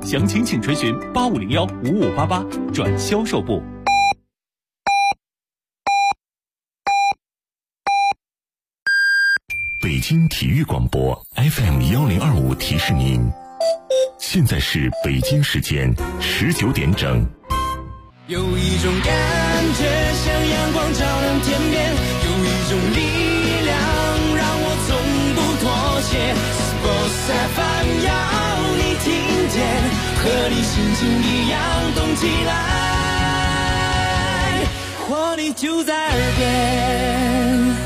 详情请垂询85015588转销售部。 北京体育广播 FM1025提示您，现在是北京时间19点整。 有一种感觉像阳光照亮天边，有一种力量让我从不妥协。Sports FM 要你听见，和你心情一样动起来，活力就在耳边。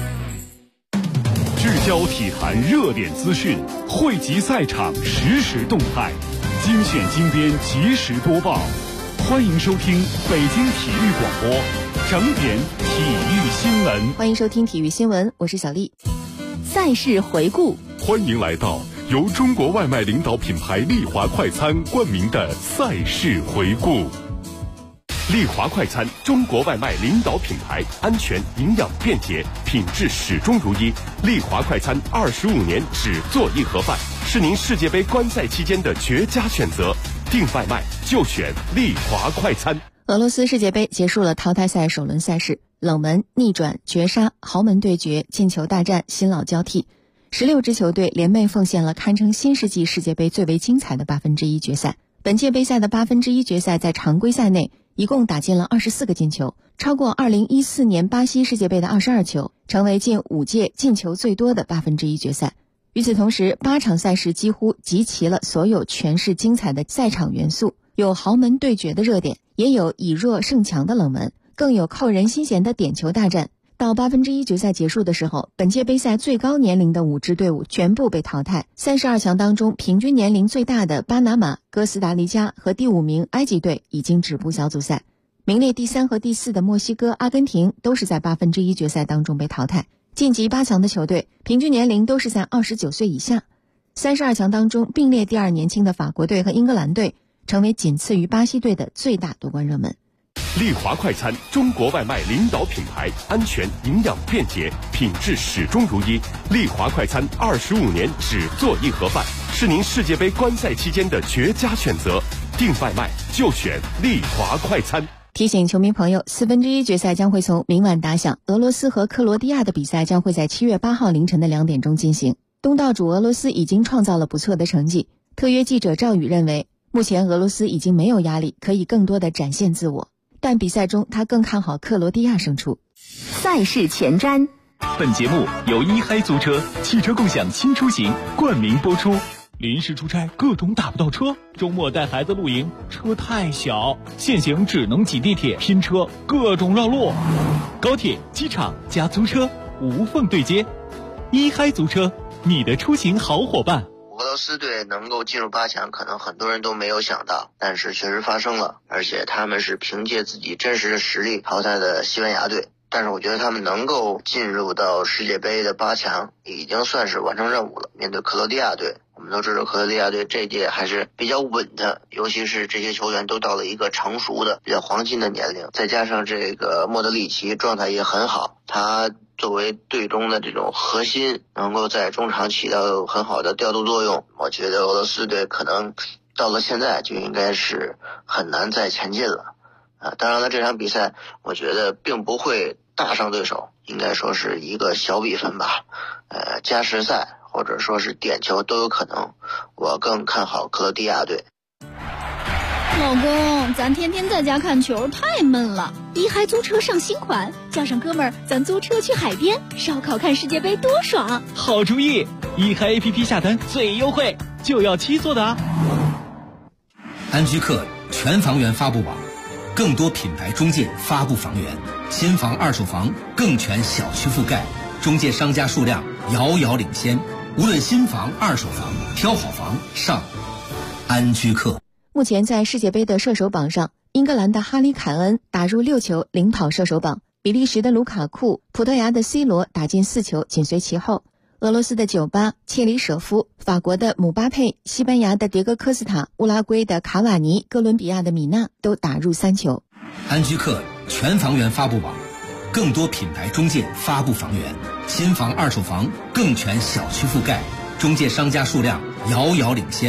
聚焦体坛热点资讯，汇集赛场实时动态，精选精编及时播报。欢迎收听北京体育广播整点体育新闻。 欢迎收听体育新闻，我是小丽。赛事回顾， 欢迎来到由中国外卖领导品牌丽华快餐冠名的赛事回顾。丽华快餐，中国外卖领导品牌，安全、营养、便捷，品质始终如一。丽华快餐25年只做一盒饭，是您世界杯观赛期间的绝佳选择。订外卖就选丽华快餐。 俄罗斯世界杯结束了淘汰赛首轮赛事，冷门、逆转、绝杀、豪门对决、进球大战，新老交替。16支球队联袂奉献了堪称新世纪世界杯最为精彩的1/8决赛。本届杯赛的1/8决赛在常规赛内一共打进了24个进球，超过2014年巴西世界杯的22球，成为近5届进球最多的1/8决赛。与此同时，8场赛事几乎集齐了所有诠释精彩的赛场元素，有豪门对决的热点，也有以弱胜强的冷门，更有扣人心弦的点球大战。到1/8决赛结束的时候，本届杯赛最高年龄的5支队伍全部被淘汰。32强当中平均年龄最大的巴拿马、哥斯达黎加和第5名埃及队已经止步小组赛。名列第3和第4的墨西哥、阿根廷都是在1/8决赛当中被淘汰。晋级8强的球队平均年龄都是在29岁以下。32强当中并列第2年轻的法国队和英格兰队成为仅次于巴西队的最大夺冠热门。 丽华快餐，中国外卖领导品牌，安全、营养、便捷，品质始终如一。丽华快餐25年只做一盒饭，是您世界杯观赛期间的绝佳选择。订外卖就选丽华快餐。 提醒球迷朋友，1/4决赛将会从明晚打响，俄罗斯和克罗地亚的比赛将会在7月8号凌晨的2点钟进行。东道主俄罗斯已经创造了不错的成绩，特约记者赵宇认为，目前俄罗斯已经没有压力，可以更多的展现自我，但比赛中他更看好克罗地亚胜出。 赛事前瞻， 本节目由一嗨租车汽车共享新出行冠名播出。临时出差各种打不到车，周末带孩子露营车太小，现行只能挤地铁拼车，各种绕路。高铁、机场加租车无缝对接，一嗨租车，你的出行好伙伴。 俄罗斯队能够进入8强，可能很多人都没有想到，但是确实发生了，而且他们是凭借自己真实的实力淘汰的西班牙队。但是我觉得他们能够进入到世界杯的8强，已经算是完成任务了。面对克罗地亚队，我们都知道克罗地亚队这一届还是比较稳的，尤其是这些球员都到了一个成熟的、比较黄金的年龄，再加上这个莫德里奇状态也很好，他作为队中的这种核心，能够在中场起到很好的调度作用。我觉得俄罗斯队可能到了现在就应该是很难再前进了。当然了，这场比赛我觉得并不会大胜对手，应该说是一个小比分吧，加时赛或者说是点球都有可能。我更看好克罗地亚队。 老公，咱天天在家看球太闷了，一嗨租车上新款，叫上哥们儿，咱租车去海边烧烤看世界杯多爽！ 好主意，一嗨 APP 下单最优惠，就要7座的啊！ 安居客全房源发布网，更多品牌中介发布房源，新房二手房更全小区覆盖，中介商家数量遥遥领先。无论新房二手房，挑好房上安居客。 目前在世界杯的射手榜上，英格兰的哈里凯恩打入6球领跑射手榜，比利时的卢卡库、葡萄牙的 C 罗打进4球紧随其后，俄罗斯的酒吧、切里舍夫、法国的姆巴佩、西班牙的迭戈科斯塔、乌拉圭的卡瓦尼、哥伦比亚的米纳都打入3球。 安居客全房源发布网，更多品牌中介发布房源，新房二手房更全小区覆盖，中介商家数量遥遥领先。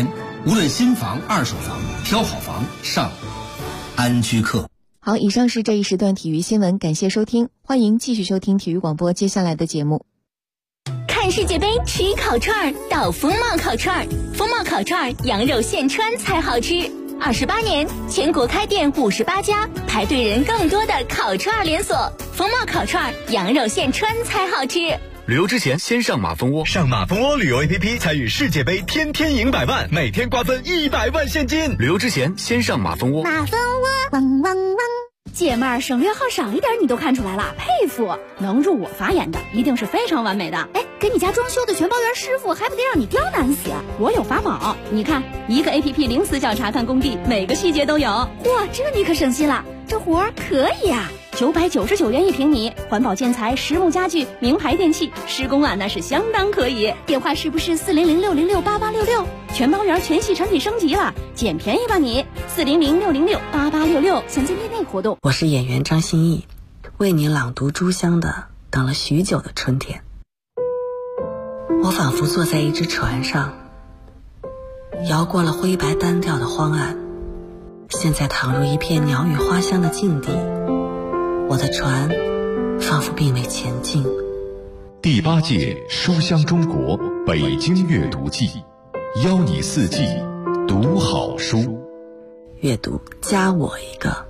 无论新房、二手房，挑好房上安居客。 好，以上是这一时段体育新闻，感谢收听，欢迎继续收听体育广播接下来的节目。 看世界杯吃烤串到风貌烤串，风貌烤串羊肉现穿才好吃。28年，全国开店58家，排队人更多的烤串连锁。风貌烤串羊肉现穿才好吃。 旅游之前先上马蜂窝， 上马蜂窝旅游 APP 参与世界杯，天天赢100万，每天瓜分100万现金。 旅游之前先上马蜂窝。 马蜂窝汪汪汪。 姐妹儿，省略号少一点你都看出来了，佩服！能入我法眼的一定是非常完美的。哎，给你家装修的全包圆师傅还不得让你刁难死？我有法宝，你看，一个 APP 零死角查看工地，每个细节都有。嚯，这你可省心了，这活儿可以啊！999元1平米，环保建材、实木家具、名牌电器，施工啊那是相当可以。电话是不是400-606-8866？全包圆全系产品升级了，捡便宜吧你！400-606-8866，现在内活动。 我是演员张歆艺，为你朗读《书香》的等了许久的春天。我仿佛坐在一只船上，摇过了灰白单调的荒岸，现在躺入一片鸟语花香的境地。我的船仿佛并未前进。 第8届书香中国北京阅读季，邀你4季读好书。 阅读加我一个。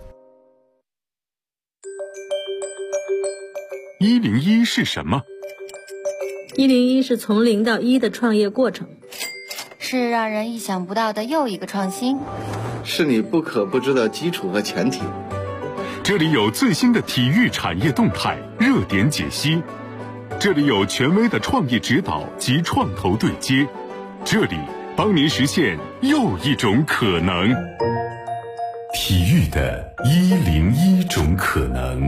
101是什么 ？101是从0到1的创业过程， 是让人意想不到的又一个创新， 是你不可不知的基础和前提。 这里有最新的体育产业动态热点解析，这里有权威的创业指导及创投对接，这里帮您实现又一种可能。体育的101种可能。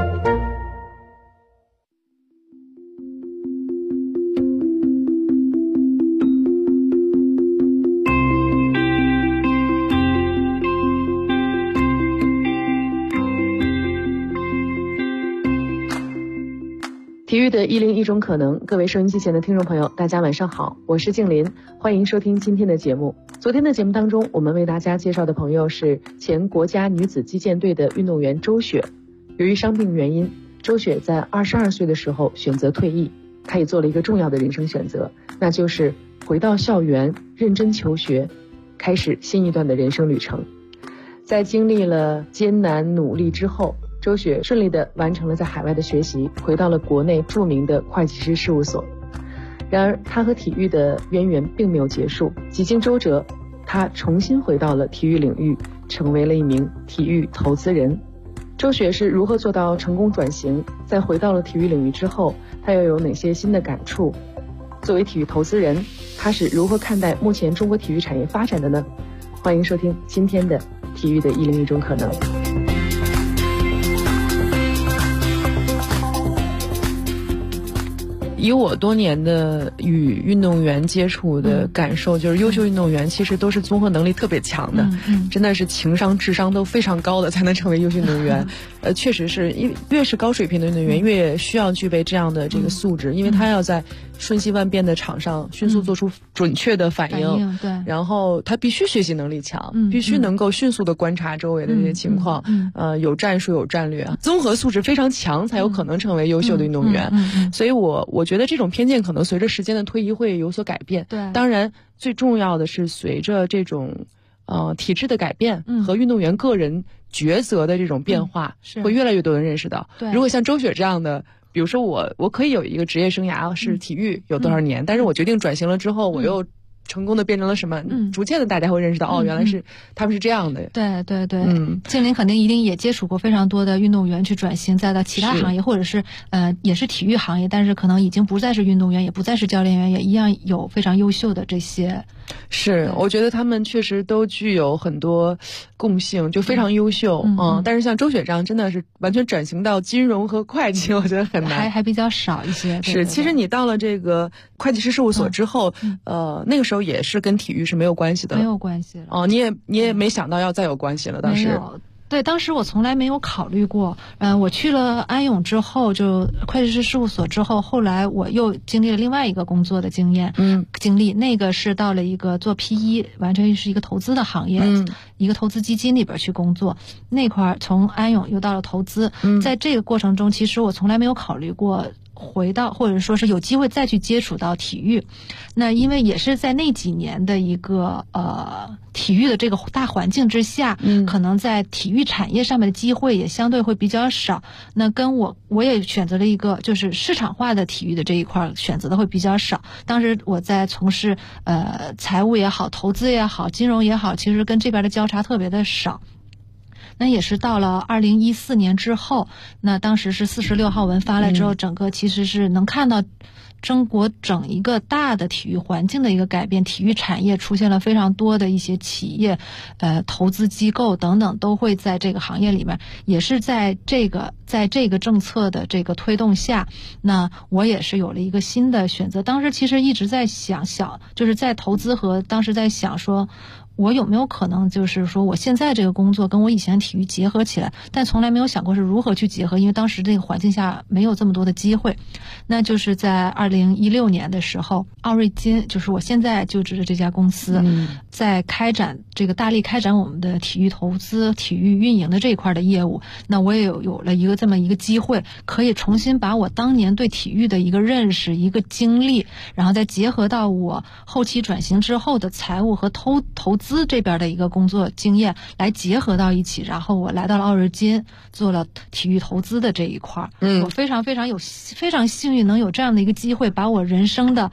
体育的101种可能，各位收音机前的听众朋友，大家晚上好，我是静林，欢迎收听今天的节目。昨天的节目当中，我们为大家介绍的朋友是前国家女子击剑队的运动员周雪。由于伤病原因，周雪在22岁的时候选择退役，她也做了一个重要的人生选择，那就是回到校园认真求学，开始新一段的人生旅程。在经历了艰难努力之后，周雪顺利地完成了在海外的学习，回到了国内著名的会计师事务所。然而她和体育的渊源并没有结束，几经周折，她重新回到了体育领域，成为了一名体育投资人。周雪是如何做到成功转型，在回到了体育领域之后，她又有哪些新的感触？作为体育投资人，她是如何看待目前中国体育产业发展的呢？欢迎收听今天的体育的101种可能。以我多年的与运动员接触的感受，就是优秀运动员其实都是综合能力特别强的，真的是情商智商都非常高的才能成为优秀运动员。确实是越是高水平的运动员越需要具备这样的这个素质，因为他要在瞬息万变的场上迅速做出准确的反应， 对， 然后他必须学习能力强，必须能够迅速的观察周围的这些情况，有战术有战略，综合素质非常强才有可能成为优秀的运动员。所以我觉得这种偏见可能随着时间的推移会有所改变。 对， 当然最重要的是随着这种体制的改变和运动员个人抉择的这种变化，会越来越多人认识到，如果像周雪这样的，比如说我可以有一个职业生涯是体育有多少年，但是我决定转型了之后，我又成功的变成了什么，逐渐的大家会认识到，原来是他们是这样的。 对对对，静林肯定一定也接触过非常多的运动员去转型再到其他行业，或者是也是体育行业，但是可能已经不再是运动员，也不再是教练员，也一样有非常优秀的这些。 是，我觉得他们确实都具有很多共性，就非常优秀。但是像周雪这样真的是完全转型到金融和会计，我觉得很难， 还比较少一些。 是，其实你到了这个会计师事务所之后，那个时候也是跟体育是没有关系的， 没有关系了。 你也没想到要再有关系了，当时。 对，当时我从来没有考虑过。我去了安永之后，就会计师事务所之后，后来我又经历了另外一个工作的经历，那个是到了一个做 PE， 完全是一个投资的行业，一个投资基金里边去工作。那块从安永又到了投资，在这个过程中，其实我从来没有考虑过回到，或者说是有机会再去接触到体育。那因为也是在那几年的一个体育的这个大环境之下，可能在体育产业上面的机会也相对会比较少。那跟我也选择了一个就是市场化的体育的这一块，选择的会比较少。当时我在从事财务也好，投资也好，金融也好，其实跟这边的交叉特别的少。那也是到了2014年之后，那当时是46号文发来之后，整个其实是能看到中国整一个大的体育环境的一个改变，体育产业出现了非常多的一些企业、投资机构等等都会在这个行业里面，也是在这个政策的这个推动下，那我也是有了一个新的选择。当时其实一直在想，就是在投资和当时在想说，我有没有可能就是说我现在这个工作跟我以前体育结合起来，但从来没有想过是如何去结合，因为当时这个环境下没有这么多的机会。那就是在2016年的时候，奥瑞金就是我现在就职的这家公司，在大力开展我们的体育投资、体育运营的这一块的业务。那我也有了这么一个机会，可以重新把我当年对体育的一个认识、一个经历，然后再结合到我后期转型之后的财务和投资这边的一个工作经验来结合到一起，然后我来到了奥瑞金，做了体育投资的这一块。我非常幸运能有这样的一个机会，把我人生的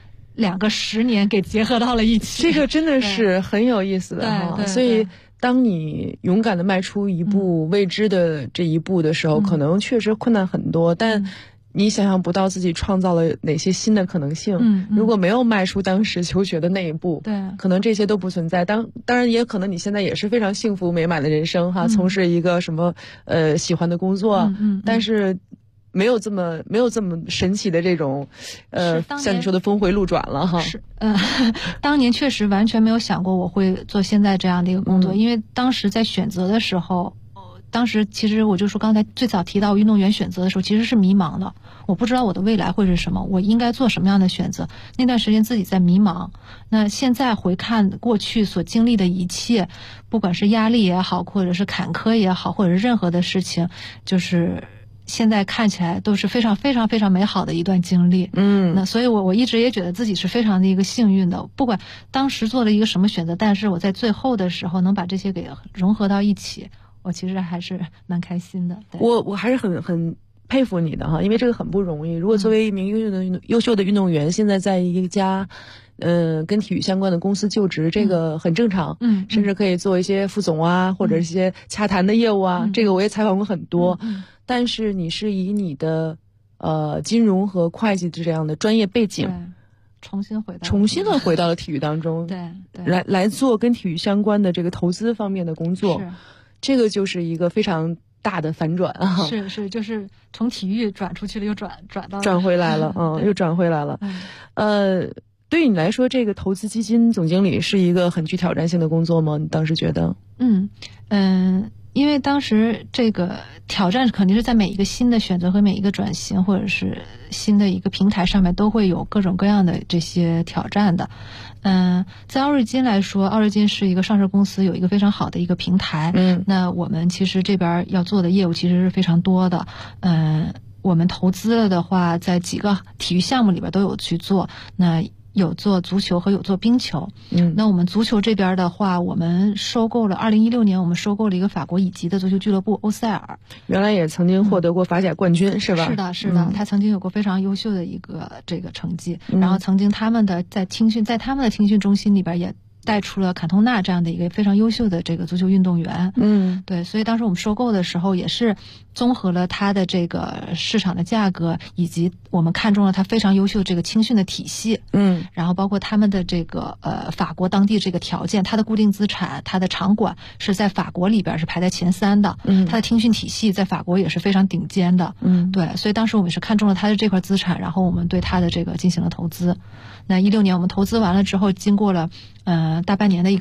2个10年给结合到了一起。 这个真的是很有意思的哈。所以当你勇敢的迈出一步未知的这一步的时候，可能确实困难很多，但你想象不到自己创造了哪些新的可能性。如果没有迈出当时求学的那一步，可能这些都不存在。当然也可能你现在也是非常幸福美满的人生哈，从事一个什么喜欢的工作，但是没有这么神奇的这种像你说的峰回路转了哈。是当年确实完全没有想过我会做现在这样的一个工作，因为当时在选择的时候，当时其实我就说刚才最早提到运动员选择的时候其实是迷茫的，我不知道我的未来会是什么，我应该做什么样的选择，那段时间自己在迷茫。那现在回看过去所经历的一切，不管是压力也好，或者是坎坷也好，或者是任何的事情，就是现在看起来都是非常非常非常美好的一段经历。那所以我一直也觉得自己是非常的一个幸运的，不管当时做了一个什么选择，但是我在最后的时候能把这些给融合到一起，我其实还是蛮开心的。 我还是很佩服你的哈，因为这个很不容易。如果作为一名优秀的运动员，现在在一家跟体育相关的公司就职，这个很正常。甚至可以做一些副总啊，或者一些洽谈的业务啊，这个我也采访过很多。但是你是以你的金融和会计这样的专业背景， 重新的回到了体育当中，来做跟体育相关的这个投资方面的工作。这个就是一个非常大的反转啊！ 是，就是从体育转出去了，又转回来了，又转回来了。对于你来说，这个投资基金总经理是一个很具挑战性的工作吗？你当时觉得？ 因为当时这个挑战肯定是在每一个新的选择和每一个转型，或者是新的一个平台上面都会有各种各样的这些挑战的。在奥瑞金来说，奥瑞金是一个上市公司，有一个非常好的一个平台。那我们其实这边要做的业务其实是非常多的。我们投资了的话，在几个体育项目里边都有去做。那有做足球和有做冰球。那我们足球这边的话，我们收购了2016年，我们收购了一个法国乙级的足球俱乐部欧塞尔。 原来也曾经获得过法甲冠军，是吧？ 是的，他曾经有过非常优秀的一个这个成绩。然后曾经他们的在他们的青训中心里边也带出了坎通纳这样的一个非常优秀的这个足球运动员。对，所以当时我们收购的时候也是综合了它的这个市场的价格，以及我们看中了它非常优秀的这个青训的体系。然后包括他们的这个法国当地这个条件，它的固定资产，它的场馆是在法国里边是排在前3的。它的青训体系在法国也是非常顶尖的。对，所以当时我们是看中了它的这块资产，然后我们对它的这个进行了投资。那16年我们投资完了之后，经过了大半年的一个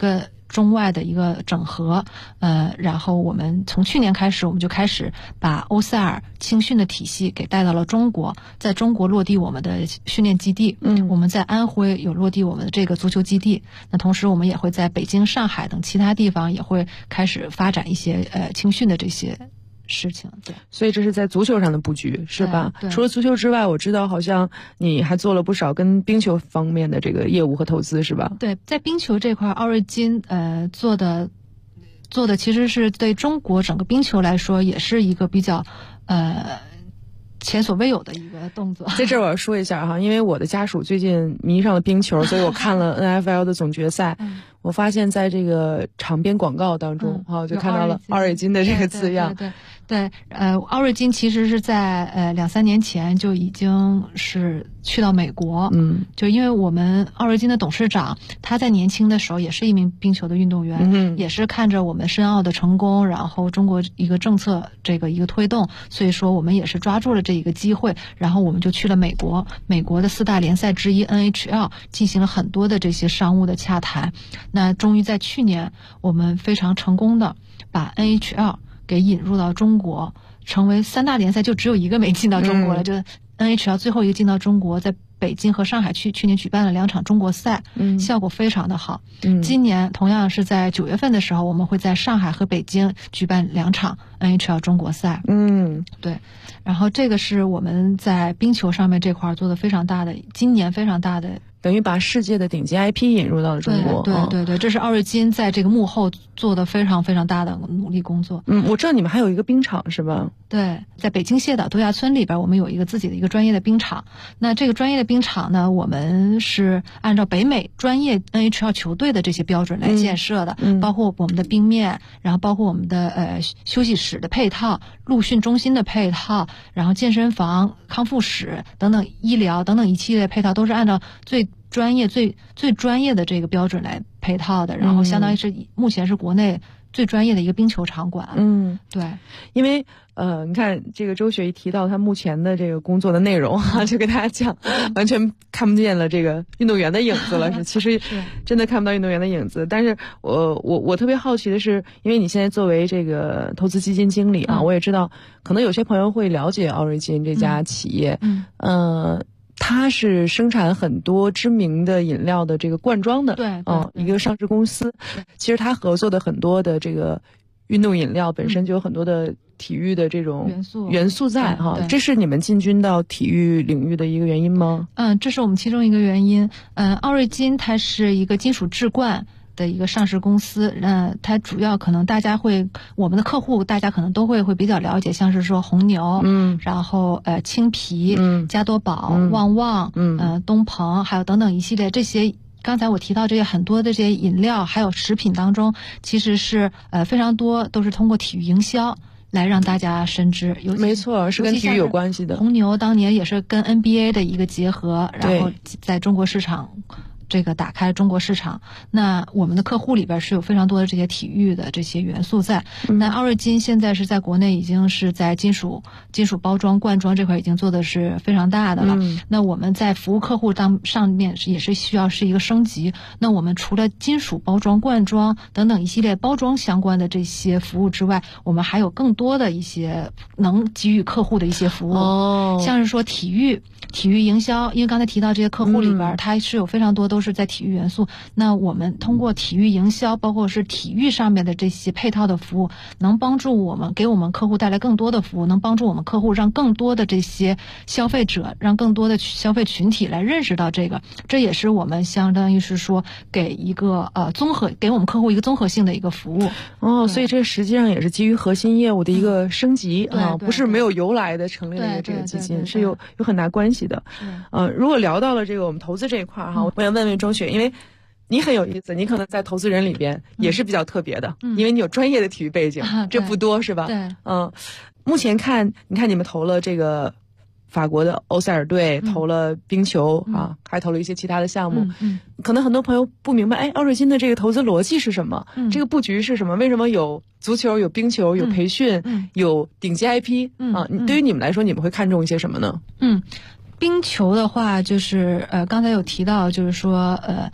中外的一个整合，然后我们从去年开始，我们就开始把欧塞尔青训的体系给带到了中国，在中国落地我们的训练基地，我们在安徽有落地我们的这个足球基地，那同时我们也会在北京、上海等其他地方也会开始发展一些青训的这些事情。对， 所以这是在足球上的布局，是吧？除了足球之外，我知道好像你还做了不少跟冰球方面的这个业务和投资，是吧？ 对，在冰球这块，奥瑞金做的其实是对中国整个冰球来说也是一个比较前所未有的一个动作。 在这儿我要说一下哈，因为我的家属最近迷上了冰球，所以我看了 NFL 的总决赛，我发现在这个场边广告当中就看到了奥瑞金的这个字样。 对，奥瑞金其实是在2-3年前就已经是去到美国，就因为我们奥瑞金的董事长他在年轻的时候也是一名冰球的运动员，也是看着我们申奥的成功，然后中国一个政策这个一个推动，所以说我们也是抓住了这一个机会，然后我们就去了美国的4大联赛之一 NHL 进行了很多的这些商务的洽谈。那终于在去年我们非常成功的把 NHL 给引入到中国，成为3大联赛就只有一个没进到中国了，就 NHL 最后一个进到中国，在北京和上海去年举办了2场中国赛，效果非常的好。今年同样是在9月份的时候，我们会在上海和北京举办2场 NHL 中国赛。对，然后这个是我们在冰球上面这块做的非常大的，今年非常大的， 等于把世界的顶级 IP 引入到了中国。 对，这是奥瑞金在这个幕后做的非常非常大的努力工作。 我知道你们还有一个冰场是吧？ 对，在北京蟹岛度假村里边，我们有一个自己的一个专业的冰场。那这个专业的冰场呢，我们是按照北美专业 NHL 球队的这些标准来建设的，包括我们的冰面，然后包括我们的休息室的配套、陆训中心的配套，然后健身房、康复室等等医疗等等一系列配套，都是按照最专业、最专业的这个标准来配套的，然后相当于是目前是国内最专业的一个冰球场馆。对， 因为你看这个周雪一提到他目前的这个工作的内容就给大家讲，完全看不见了这个运动员的影子了，其实真的看不到运动员的影子。但是我特别好奇的是，因为你现在作为这个投资基金经理我也知道可能有些朋友会了解奥瑞金这家企业，它是生产很多知名的饮料的这个罐装的，一个上市公司。其实它合作的很多的这个运动饮料本身就有很多的体育的这种元素在这是你们进军到体育领域的一个原因吗？ 这是我们其中一个原因。奥瑞金它是一个金属制罐的一个上市公司，它主要可能我们的客户大家可能都会比较了解，像是说红牛，然后青皮，加多宝，旺旺，东鹏，还有等等一系列这些。刚才我提到这些很多的这些饮料还有食品当中，其实是非常多都是通过体育营销来让大家深知。 没错，是跟体育有关系的。 红牛当年也是跟 NBA 的一个结合，然后在中国市场这个打开中国市场。那我们的客户里边是有非常多的这些体育的这些元素在。那奥瑞金现在是在国内已经是在金属包装罐装这块已经做的是非常大的了。那我们在服务客户上面也是需要是一个升级。那我们除了金属包装、罐装等等一系列包装相关的这些服务之外，我们还有更多的一些能给予客户的一些服务，像是说体育营销。因为刚才提到这些客户里边，它是有非常多都是在体育元素。那我们通过体育营销，包括是体育上面的这些配套的服务，能帮助我们给我们客户带来更多的服务，能帮助我们客户让更多的这些消费者，让更多的消费群体来认识到这个。这也是我们相当于是说给一个给我们客户一个综合性的一个服务。 所以这实际上也是基于核心业务的一个升级不是没有由来的成立了一个这个基金，是有很大关系的。如果聊到了这个我们投资这一块我想问问周雪，因为你很有意思，你可能在投资人里边也是比较特别的，因为你有专业的体育背景，这不多是吧？ 对， 目前你看你们投了这个法国的欧塞尔队，投了冰球还投了一些其他的项目。可能很多朋友不明白，奥瑞金的这个投资逻辑是什么？这个布局是什么？为什么有足球、有冰球、有培训、有顶级 IP 对于你们来说，你们会看重一些什么呢？ 冰球的话，就是刚才有提到，就是说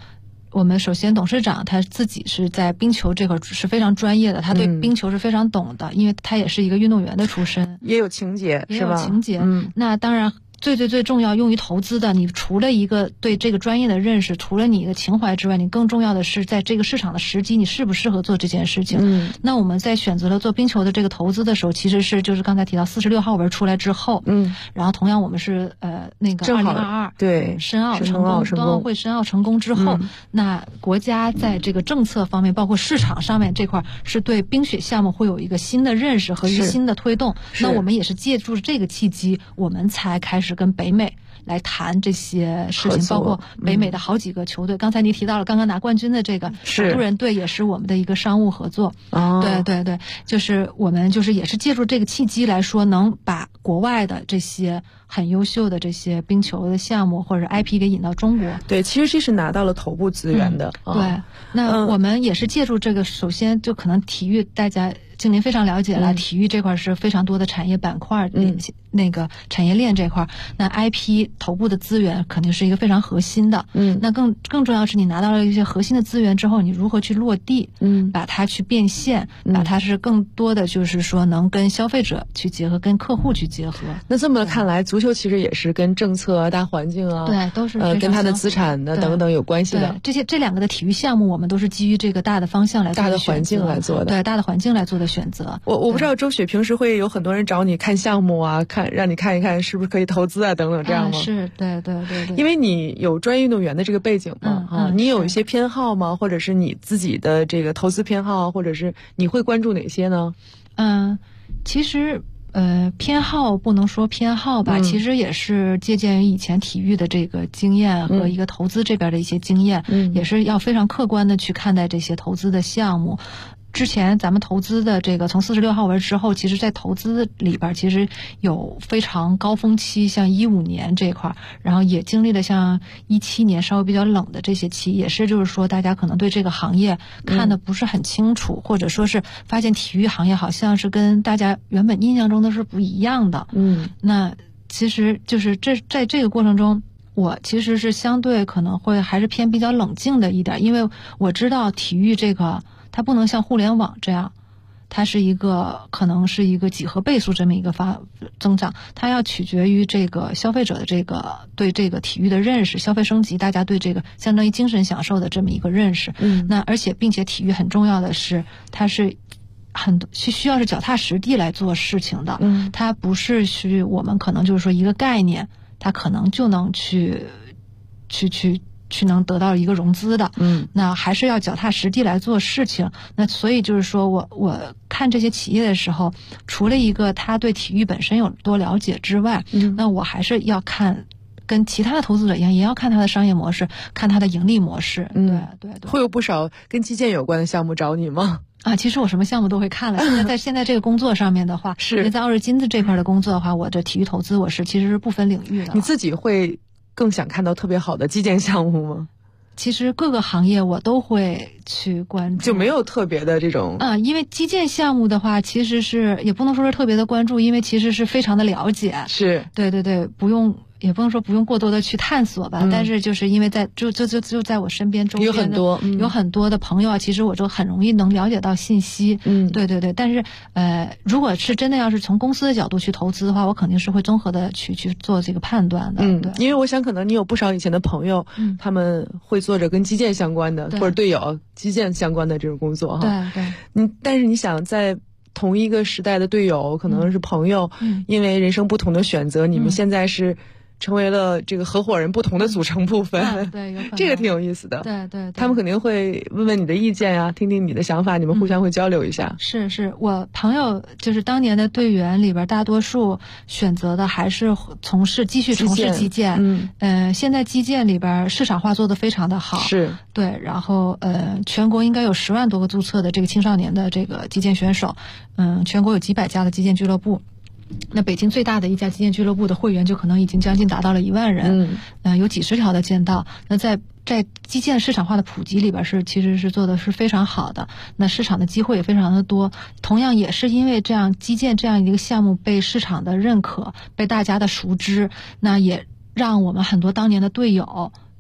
我们首先董事长他自己是在冰球这块是非常专业的，他对冰球是非常懂的，因为他也是一个运动员的出身， 也有情节， 也有情节。那当然最重要用于投资的，你除了一个对这个专业的认识，除了你的情怀之外，你更重要的是在这个市场的时机，你适不适合做这件事情。那我们在选择了做冰球的这个投资的时候，其实是就是刚才提到46号文出来之后，然后同样我们是那个2022 对申奥成功，冬奥会申奥成功之后，那国家在这个政策方面，包括市场上面这块，是对冰雪项目会有一个新的认识和一个新的推动。那我们也是借助这个契机，我们才开始跟北美来谈这些事情，包括北美的好几个球队。刚才你提到了刚刚拿冠军的这个都人队，也是我们的一个商务合作。对，就是我们就是也是借助这个契机来说，能把国外的这些很优秀的这些冰球的项目或者 IP 给引到中国。 对，其实这是拿到了头部资源的。 对，那我们也是借助这个，首先就可能体育大家经理非常了解了，体育这块是非常多的产业板块，那个产业链这块，那 IP 头部的资源肯定是一个非常核心的。那更重要是你拿到了一些核心的资源之后，你如何去落地，把它去变现，把它是更多的就是说能跟消费者去结合，跟客户去结合。 那这么看来，足球其实也是跟政策啊、大环境啊， 对，都是跟它的资产的等等有关系的。 这两个的体育项目，我们都是基于这个大的方向来做的选择，大的环境来做的，对，大的环境来做的选择。 我不知道周雪平时会有很多人找你看项目啊，让你看一看是不是可以投资啊等等这样吗？ 是，对。 因为你有专业运动员的这个背景嘛，你有一些偏好吗？或者是你自己的这个投资偏好，或者是你会关注哪些呢？ 其实偏好不能说偏好吧，其实也是借鉴于以前体育的这个经验和一个投资这边的一些经验，也是要非常客观的去看待这些投资的项目。之前咱们投资的这个从46号文之后，其实在投资里边其实有非常高峰期，像15年这块，然后也经历了像17年稍微比较冷的这些期，也是就是说大家可能对这个行业看的不是很清楚，或者说是发现体育行业好像是跟大家原本印象中的是不一样的。那其实就是在这个过程中，我其实是相对可能会还是偏比较冷静的一点，因为我知道体育这个它不能像互联网这样，它是一个可能是一个几何倍速这么一个增长，它要取决于这个消费者的这个对这个体育的认识，消费升级，大家对这个相当于精神享受的这么一个认识。那而且并且体育很重要的是，它是需要是脚踏实地来做事情的。它不是我们可能就是说一个概念，它可能就能去能得到一个融资的。那还是要脚踏实地来做事情。那所以就是说我看这些企业的时候，除了一个他对体育本身有多了解之外，那我还是要看跟其他的投资者一样，也要看他的商业模式，看他的盈利模式。对。 会有不少跟基建有关的项目找你吗？ 其实我什么项目都会看了。现在这个工作上面的话，是在奥日金子这块的工作的话，我的体育投资其实是不分领域的。 你自己会更想看到特别好的基建项目吗？ 其实各个行业我都会去关注， 就没有特别的这种因为基建项目的话，其实是也不能说是特别的关注，因为其实是非常的了解。 是， 对，也不能说不用过多的去探索吧，但是就是因为就在我身边周边有很多的朋友啊，其实我就很容易能了解到信息。对，但是如果是真的要是从公司的角度去投资的话，我肯定是会综合的去做这个判断的。对， 因为我想可能你有不少以前的朋友，他们会做着跟基建相关的或者队友基建相关的这种工作哈。 对， 但是你想在同一个时代的队友可能是朋友，因为人生不同的选择，你们现在是成为了这个合伙人不同的组成部分。 对，有可能这个挺有意思的。 对， 他们肯定会问问你的意见啊，听听你的想法，你们互相会交流一下。 是我朋友就是当年的队员里边，大多数选择的还是继续从事基建。现在基建里边市场化做得非常的好。 是， 对，然后全国应该有10万多个注册的这个青少年的这个基建选手。全国有几百家的基建俱乐部。那北京最大的一家基建俱乐部的会员就可能已经将近达到了1万人。有几十条的建道。那在基建市场化的普及里边其实是做的是非常好的，那市场的机会也非常的多。同样也是因为这样基建这样一个项目被市场的认可，被大家的熟知，那也让我们很多当年的队友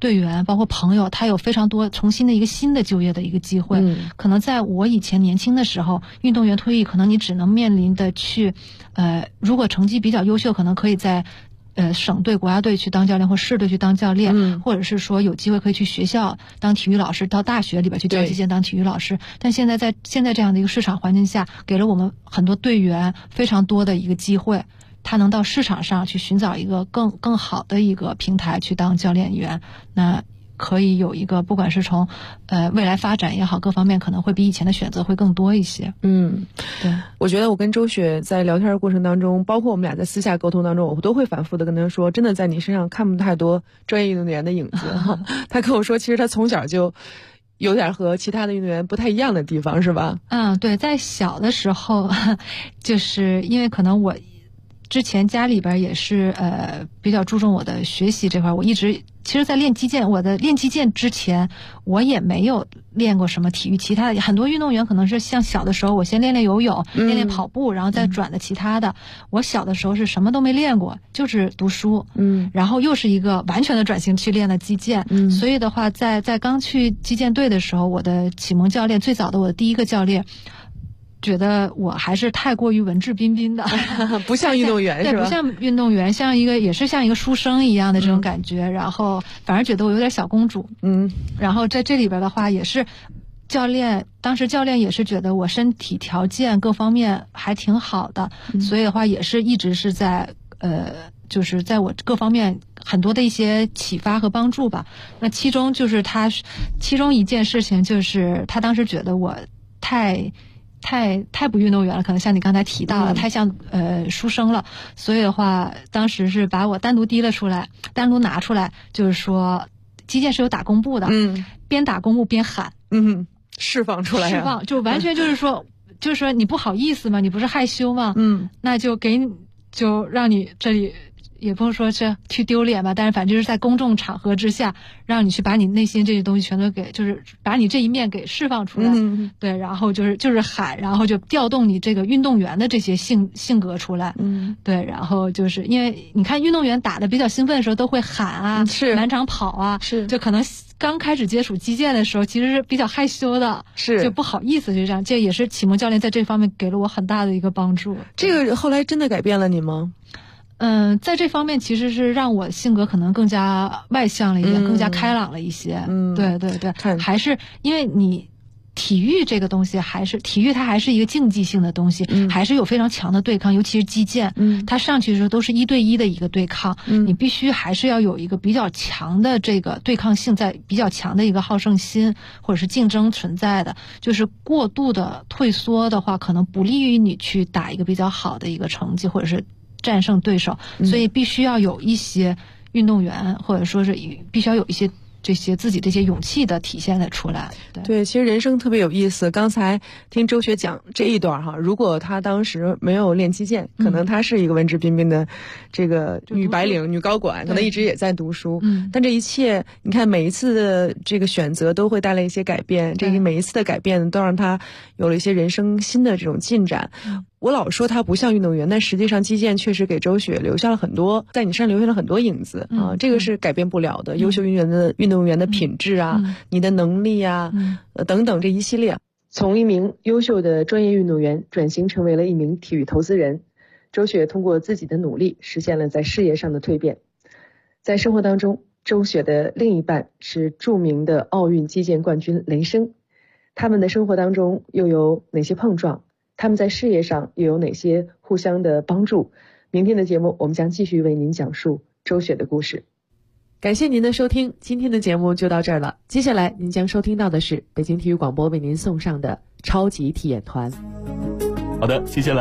队员包括朋友，他有非常多重新的一个新的就业的一个机会。可能在我以前年轻的时候，运动员退役可能你只能面临的去如果成绩比较优秀，可能可以在省队、国家队去当教练，或市队去当教练，或者是说有机会可以去学校当体育老师，到大学里边去教击剑当体育老师。但现在在现在这样的一个市场环境下，给了我们很多队员非常多的一个机会，他能到市场上去寻找一个更好的一个平台去当教练员，那可以有一个不管是从未来发展也好，各方面可能会比以前的选择会更多一些。 对，我觉得我跟周雪在聊天的过程当中，包括我们俩在私下沟通当中，我都会反复的跟他说，真的在你身上看不太多专业运动员的影子。他跟我说，其实他从小就有点和其他的运动员不太一样的地方，是吧？ 对，在小的时候，就是因为可能我之前家里边也是比较注重我的学习这块，我一直其实在练击剑，我的练击剑之前我也没有练过什么体育，其他的很多运动员可能是像小的时候我先练练游泳，练练跑步，然后再转的其他的。我小的时候是什么都没练过，就是读书，然后又是一个完全的转型去练了击剑。所以的话在刚去击剑队的时候，我的启蒙教练，最早的我的第一个教练觉得我还是太过于文质彬彬的， 不像运动员是吧？ 对，不像运动员，像一个也是像一个书生一样的这种感觉，然后反而觉得我有点小公主。然后在这里边的话，也是当时教练也是觉得我身体条件各方面还挺好的，所以的话也是一直是在就是在我各方面很多的一些启发和帮助吧。那其中一件事情就是他当时觉得我太不运动员了，可能像你刚才提到了，太像书生了，所以的话当时是把我单独拿出来，就是说击剑是有打弓步的，边打弓步边喊， 释放出来释放，就完全就是说就是说你不好意思吗？你不是害羞吗？那就让你这里也不是说是去丢脸吧，但是反正就是在公众场合之下，让你去把你内心这些东西全都给，就是把你这一面给释放出来。对，然后就是喊，然后就调动你这个运动员的这些性格出来。对，然后就是因为你看运动员打的比较兴奋的时候都会喊啊， 是满场跑啊，是就可能刚开始接触击剑的时候其实是比较害羞的， 是就不好意思，就这样。这也是启蒙教练在这方面给了我很大的一个帮助。 这个后来真的改变了你吗？ 在这方面其实是让我性格可能更加外向了一点，更加开朗了一些。对对对，还是因为你体育这个东西，它还是一个竞技性的东西，还是有非常强的对抗，尤其是击剑，它上去的时候都是1对1的一个对抗，你必须还是要有一个比较强的这个对抗性，在比较强的一个好胜心或者是竞争存在的，就是过度的退缩的话，可能不利于你去打一个比较好的一个成绩，或者是战胜对手，所以必须要有一些运动员，或者说是必须要有一些这些自己这些勇气的体现的出来。 对，其实人生特别有意思。刚才听周雪讲这一段哈，如果她当时没有练击剑，可能她是一个文质彬彬的这个女白领、女高管，可能一直也在读书。但这一切，你看每一次的这个选择都会带来一些改变，这个每一次的改变都让她有了一些人生新的这种进展。我老说他不像运动员，但实际上击剑确实给周雪留下了很多，在你身上留下了很多影子啊，这个是改变不了的。优秀运动员的品质啊，你的能力啊，等等这一系列。从一名优秀的专业运动员转型成为了一名体育投资人，周雪通过自己的努力实现了在事业上的蜕变。在生活当中，周雪的另一半是著名的奥运击剑冠军雷声，他们的生活当中又有哪些碰撞？他们在事业上又有哪些互相的帮助？明天的节目我们将继续为您讲述周雪的故事。感谢您的收听，今天的节目就到这儿了。接下来您将收听到的是北京体育广播为您送上的超级体验团。 好的，接下来